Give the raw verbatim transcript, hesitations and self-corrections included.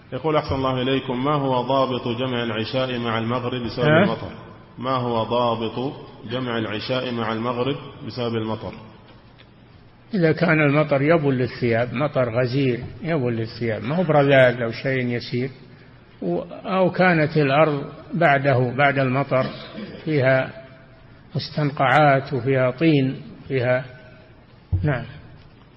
يقول أحسن الله إليكم، ما هو ضابط جمع العشاء مع المغرب بسبب أه؟ المطر؟ ما هو ضابط جمع العشاء مع المغرب بسبب المطر؟ إذا كان المطر يبل الثياب، مطر غزير يبل الثياب، ما هو برذاذ أو شيء يسير، أو كانت الأرض بعده بعد المطر فيها مستنقعات وفيها طين فيها. نعم.